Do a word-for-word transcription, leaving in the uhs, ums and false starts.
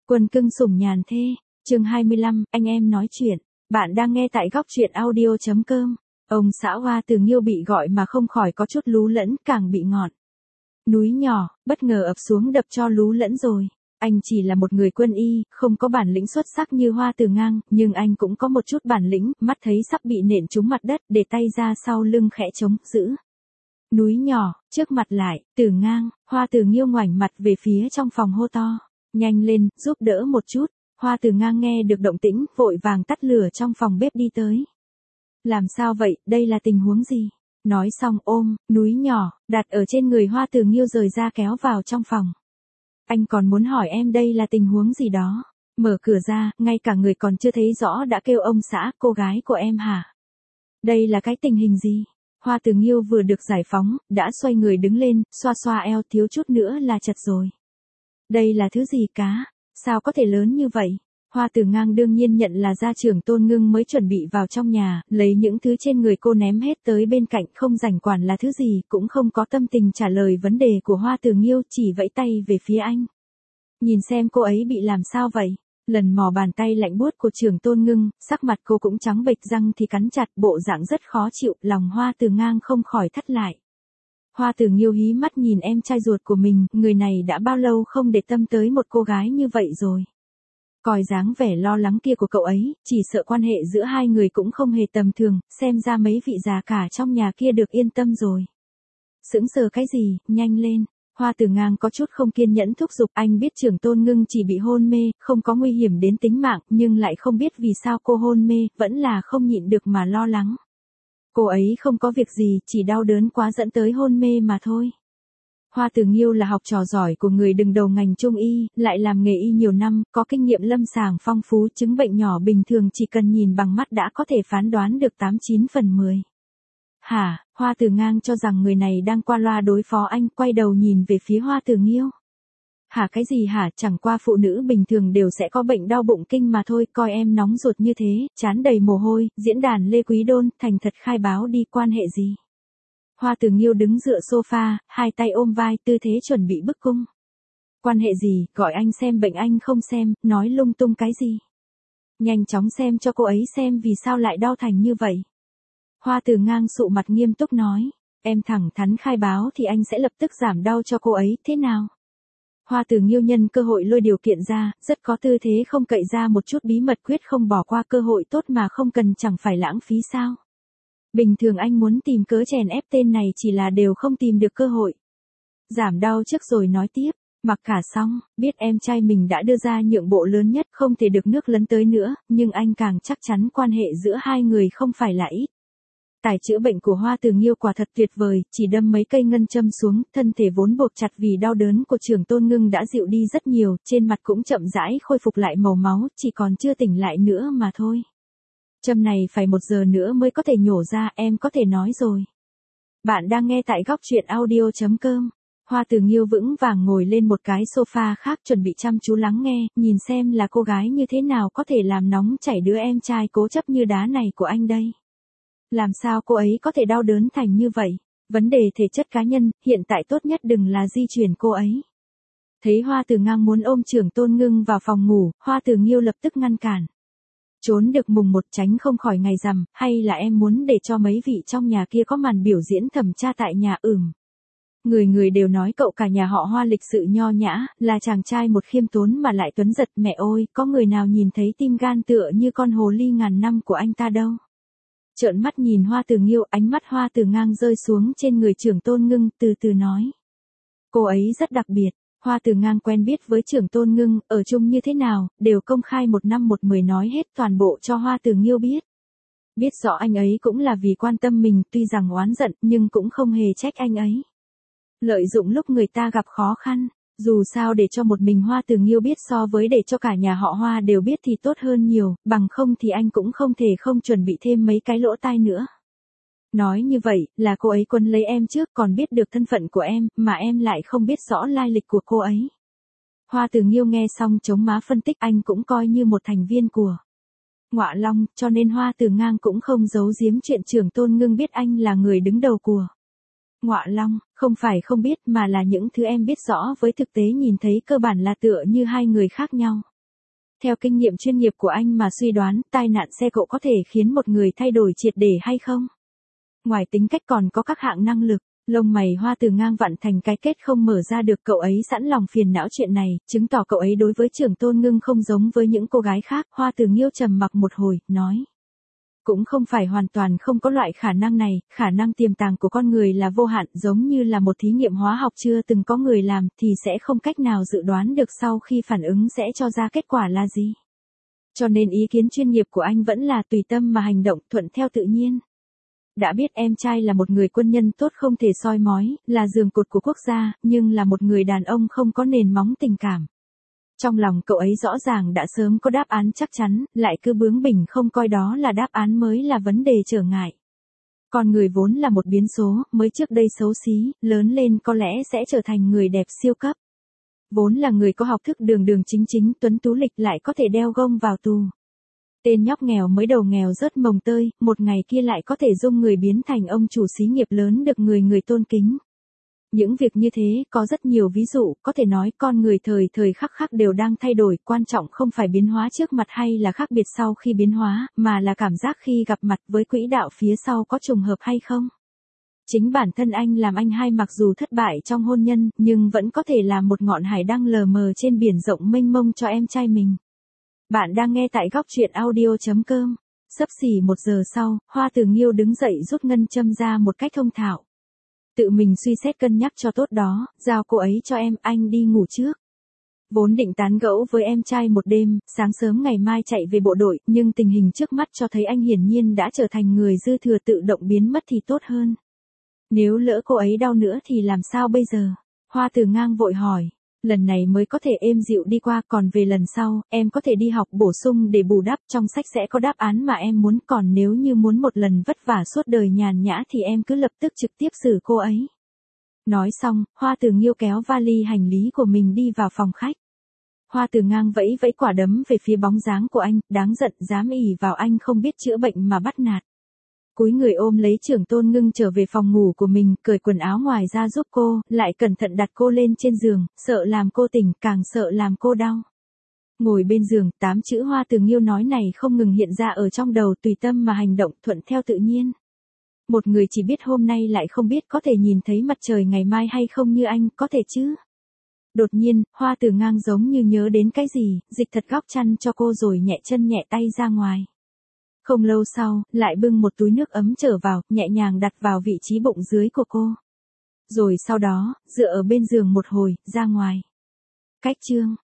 Quân cưng sủng nhàn thê, chương hai mươi lăm, anh em nói chuyện. Bạn đang nghe tại góc truyện audio chấm com. Ông xã Hoa Từ Nghiêu bị gọi mà không khỏi có chút lú lẫn, càng bị ngọn núi nhỏ, bất ngờ ập xuống đập cho lú lẫn rồi. Anh chỉ là một người quân y, không có bản lĩnh xuất sắc như Hoa Từ Ngang, nhưng anh cũng có một chút bản lĩnh, mắt thấy sắp bị nện trúng mặt đất, để tay ra sau lưng khẽ chống, giữ núi nhỏ, trước mặt lại, Từ Ngang. Hoa Từ Nghiêu ngoảnh mặt về phía trong phòng hô to, nhanh lên, giúp đỡ một chút. Hoa Từ Ngang nghe được động tĩnh, vội vàng tắt lửa trong phòng bếp đi tới. Làm sao vậy, đây là tình huống gì? Nói xong ôm núi nhỏ, đặt ở trên người Hoa Từ Nghiêu rời ra kéo vào trong phòng. Anh còn muốn hỏi em đây là tình huống gì đó. Mở cửa ra, ngay cả người còn chưa thấy rõ đã kêu ông xã, cô gái của em hả? Đây là cái tình hình gì? Hoa Từ Nghiêu vừa được giải phóng, đã xoay người đứng lên, xoa xoa eo, thiếu chút nữa là chật rồi. Đây là thứ gì cá? Sao có thể lớn như vậy? Hoa Từ Ngang đương nhiên nhận là gia trưởng Tôn Ngưng mới chuẩn bị vào trong nhà, lấy những thứ trên người cô ném hết tới bên cạnh, không rảnh quản là thứ gì, cũng không có tâm tình trả lời vấn đề của Hoa Từ Nghiêu, chỉ vẫy tay về phía anh. Nhìn xem cô ấy bị làm sao vậy? Lần mò bàn tay lạnh buốt của trưởng Tôn Ngưng, sắc mặt cô cũng trắng bệch, răng thì cắn chặt, bộ dạng rất khó chịu, lòng Hoa Từ Ngang không khỏi thắt lại. Hoa Từ Nghiêu hí mắt nhìn em trai ruột của mình, người này đã bao lâu không để tâm tới một cô gái như vậy rồi. Coi dáng vẻ lo lắng kia của cậu ấy, chỉ sợ quan hệ giữa hai người cũng không hề tầm thường, xem ra mấy vị già cả trong nhà kia được yên tâm rồi. Sững sờ cái gì, nhanh lên. Hoa Từ Ngang có chút không kiên nhẫn thúc giục, anh biết trưởng Tôn Ngưng chỉ bị hôn mê, không có nguy hiểm đến tính mạng, nhưng lại không biết vì sao cô hôn mê, vẫn là không nhịn được mà lo lắng. Cô ấy không có việc gì, chỉ đau đớn quá dẫn tới hôn mê mà thôi. Hoa Từ Nghiêu là học trò giỏi của người đứng đầu ngành trung y, lại làm nghề y nhiều năm, có kinh nghiệm lâm sàng phong phú, chứng bệnh nhỏ bình thường chỉ cần nhìn bằng mắt đã có thể phán đoán được tám chín phần mười. Hả? Hoa Từ Ngang cho rằng người này đang qua loa đối phó anh, quay đầu nhìn về phía Hoa Từ Nghiêu. Hả cái gì hả, chẳng qua phụ nữ bình thường đều sẽ có bệnh đau bụng kinh mà thôi, coi em nóng ruột như thế, trán đầy mồ hôi, diễn đàn Lê Quý Đôn, thành thật khai báo đi, quan hệ gì? Hoa Từ Nghiêu đứng dựa sofa, hai tay ôm vai, tư thế chuẩn bị bức cung. Quan hệ gì, gọi anh xem bệnh anh không xem, nói lung tung cái gì? Nhanh chóng xem cho cô ấy xem vì sao lại đau thành như vậy. Hoa Từ Ngang sụ mặt nghiêm túc nói, em thẳng thắn khai báo thì anh sẽ lập tức giảm đau cho cô ấy, thế nào? Hoa Từ Nghiêu nhân cơ hội lôi điều kiện ra, rất có tư thế không cậy ra một chút bí mật, quyết không bỏ qua cơ hội tốt mà không cần, chẳng phải lãng phí sao? Bình thường anh muốn tìm cớ chèn ép tên này chỉ là đều không tìm được cơ hội. Giảm đau trước rồi nói tiếp, mặc cả xong, biết em trai mình đã đưa ra nhượng bộ lớn nhất, không thể được nước lấn tới nữa, nhưng anh càng chắc chắn quan hệ giữa hai người không phải là ít. Tài chữa bệnh của Hoa Từ Nghiêu quả thật tuyệt vời, chỉ đâm mấy cây ngân châm xuống, thân thể vốn buộc chặt vì đau đớn của trưởng Tôn Ngưng đã dịu đi rất nhiều, trên mặt cũng chậm rãi khôi phục lại màu máu, chỉ còn chưa tỉnh lại nữa mà thôi. Châm này phải một giờ nữa mới có thể nhổ ra, em có thể nói rồi. Bạn đang nghe tại góc truyện audio chấm com. Hoa Từ Nghiêu vững vàng ngồi lên một cái sofa khác, chuẩn bị chăm chú lắng nghe, nhìn xem là cô gái như thế nào có thể làm nóng chảy đứa em trai cố chấp như đá này của anh đây. Làm sao cô ấy có thể đau đớn thành như vậy? Vấn đề thể chất cá nhân, hiện tại tốt nhất đừng là di chuyển cô ấy. Thấy Hoa Từ Ngang muốn ôm trưởng Tôn Ngưng vào phòng ngủ, Hoa Từ Nghiêu lập tức ngăn cản. Trốn được mùng một tránh không khỏi ngày rằm, hay là em muốn để cho mấy vị trong nhà kia có màn biểu diễn thẩm tra tại nhà? Ừm. Người người đều nói cậu cả nhà họ Hoa lịch sự nho nhã, là chàng trai một khiêm tốn mà lại tuấn giật, mẹ ơi, có người nào nhìn thấy tim gan tựa như con hồ ly ngàn năm của anh ta đâu. Trợn mắt nhìn Hoa Từ Nghiêu, ánh mắt Hoa Từ Ngang rơi xuống trên người trưởng Tôn Ngưng, từ từ nói. Cô ấy rất đặc biệt. Hoa Từ Ngang quen biết với trưởng Tôn Ngưng, ở chung như thế nào, đều công khai một năm một mười nói hết toàn bộ cho Hoa Từ Nghiêu biết. Biết rõ anh ấy cũng là vì quan tâm mình, tuy rằng oán giận, nhưng cũng không hề trách anh ấy. Lợi dụng lúc người ta gặp khó khăn, dù sao để cho một mình Hoa Từ Nghiêu biết so với để cho cả nhà họ Hoa đều biết thì tốt hơn nhiều, bằng không thì anh cũng không thể không chuẩn bị thêm mấy cái lỗ tai nữa. Nói như vậy, là cô ấy quấn lấy em trước, còn biết được thân phận của em, mà em lại không biết rõ lai lịch của cô ấy. Hoa Từ Nghiêu nghe xong chống má phân tích, anh cũng coi như một thành viên của Ngọa Long, cho nên Hoa Từ Ngang cũng không giấu giếm chuyện trưởng Tôn Ngưng biết anh là người đứng đầu của Ngọa Long, không phải không biết mà là những thứ em biết rõ với thực tế nhìn thấy cơ bản là tựa như hai người khác nhau. Theo kinh nghiệm chuyên nghiệp của anh mà suy đoán, tai nạn xe cộ có thể khiến một người thay đổi triệt để hay không? Ngoài tính cách còn có các hạng năng lực. Lông mày Hoa Từ Ngang vặn thành cái kết không mở ra được, cậu ấy sẵn lòng phiền não chuyện này, chứng tỏ cậu ấy đối với Trưởng Tôn Ngưng không giống với những cô gái khác. Hoa Từ Nghiêu trầm mặc một hồi, nói. Cũng không phải hoàn toàn không có loại khả năng này, khả năng tiềm tàng của con người là vô hạn, giống như là một thí nghiệm hóa học chưa từng có người làm thì sẽ không cách nào dự đoán được sau khi phản ứng sẽ cho ra kết quả là gì. Cho nên ý kiến chuyên nghiệp của anh vẫn là tùy tâm mà hành động, thuận theo tự nhiên. Đã biết em trai là một người quân nhân tốt không thể soi mói, là giường cột của quốc gia, nhưng là một người đàn ông không có nền móng tình cảm. Trong lòng cậu ấy rõ ràng đã sớm có đáp án chắc chắn, lại cứ bướng bỉnh không coi đó là đáp án mới là vấn đề trở ngại. Con người vốn là một biến số, mới trước đây xấu xí, lớn lên có lẽ sẽ trở thành người đẹp siêu cấp. Vốn là người có học thức đường đường chính chính, tuấn tú lịch lại có thể đeo gông vào tù. Tên nhóc nghèo mới đầu nghèo rớt mồng tơi, một ngày kia lại có thể dung người biến thành ông chủ xí nghiệp lớn được người người tôn kính. Những việc như thế có rất nhiều ví dụ, có thể nói con người thời thời khắc khắc đều đang thay đổi, quan trọng không phải biến hóa trước mặt hay là khác biệt sau khi biến hóa, mà là cảm giác khi gặp mặt với quỹ đạo phía sau có trùng hợp hay không. Chính bản thân anh làm anh hai mặc dù thất bại trong hôn nhân, nhưng vẫn có thể là một ngọn hải đăng lờ mờ trên biển rộng mênh mông cho em trai mình. Bạn đang nghe tại góc truyện audio chấm com. Xấp xỉ một giờ sau, Hoa Từ Nghiêu đứng dậy rút ngân châm ra một cách thông thạo. Tự mình suy xét cân nhắc cho tốt đó, giao cô ấy cho em, anh đi ngủ trước. Vốn định tán gẫu với em trai một đêm, sáng sớm ngày mai chạy về bộ đội, nhưng tình hình trước mắt cho thấy anh hiển nhiên đã trở thành người dư thừa tự động biến mất thì tốt hơn. Nếu lỡ cô ấy đau nữa thì làm sao bây giờ? Hoa Từ Ngang vội hỏi. Lần này mới có thể êm dịu đi qua, còn về lần sau, em có thể đi học bổ sung để bù đắp, trong sách sẽ có đáp án mà em muốn, còn nếu như muốn một lần vất vả suốt đời nhàn nhã thì em cứ lập tức trực tiếp xử cô ấy. Nói xong, Hoa Từ Nghiêu kéo vali hành lý của mình đi vào phòng khách. Hoa Từ Ngang vẫy vẫy quả đấm về phía bóng dáng của anh, đáng giận, dám ỷ vào anh không biết chữa bệnh mà bắt nạt. Cúi người ôm lấy Trưởng Tôn Ngưng trở về phòng ngủ của mình, cởi quần áo ngoài ra giúp cô, lại cẩn thận đặt cô lên trên giường, sợ làm cô tỉnh, càng sợ làm cô đau. Ngồi bên giường, tám chữ Hoa Từ Nghiêu nói này không ngừng hiện ra ở trong đầu, tùy tâm mà hành động, thuận theo tự nhiên. Một người chỉ biết hôm nay lại không biết có thể nhìn thấy mặt trời ngày mai hay không như anh, có thể chứ? Đột nhiên, Hoa Từ Ngang giống như nhớ đến cái gì, dịch thật góc chăn cho cô rồi nhẹ chân nhẹ tay ra ngoài. Không lâu sau, lại bưng một túi nước ấm trở vào, nhẹ nhàng đặt vào vị trí bụng dưới của cô. Rồi sau đó, dựa ở bên giường một hồi, ra ngoài. Cách chương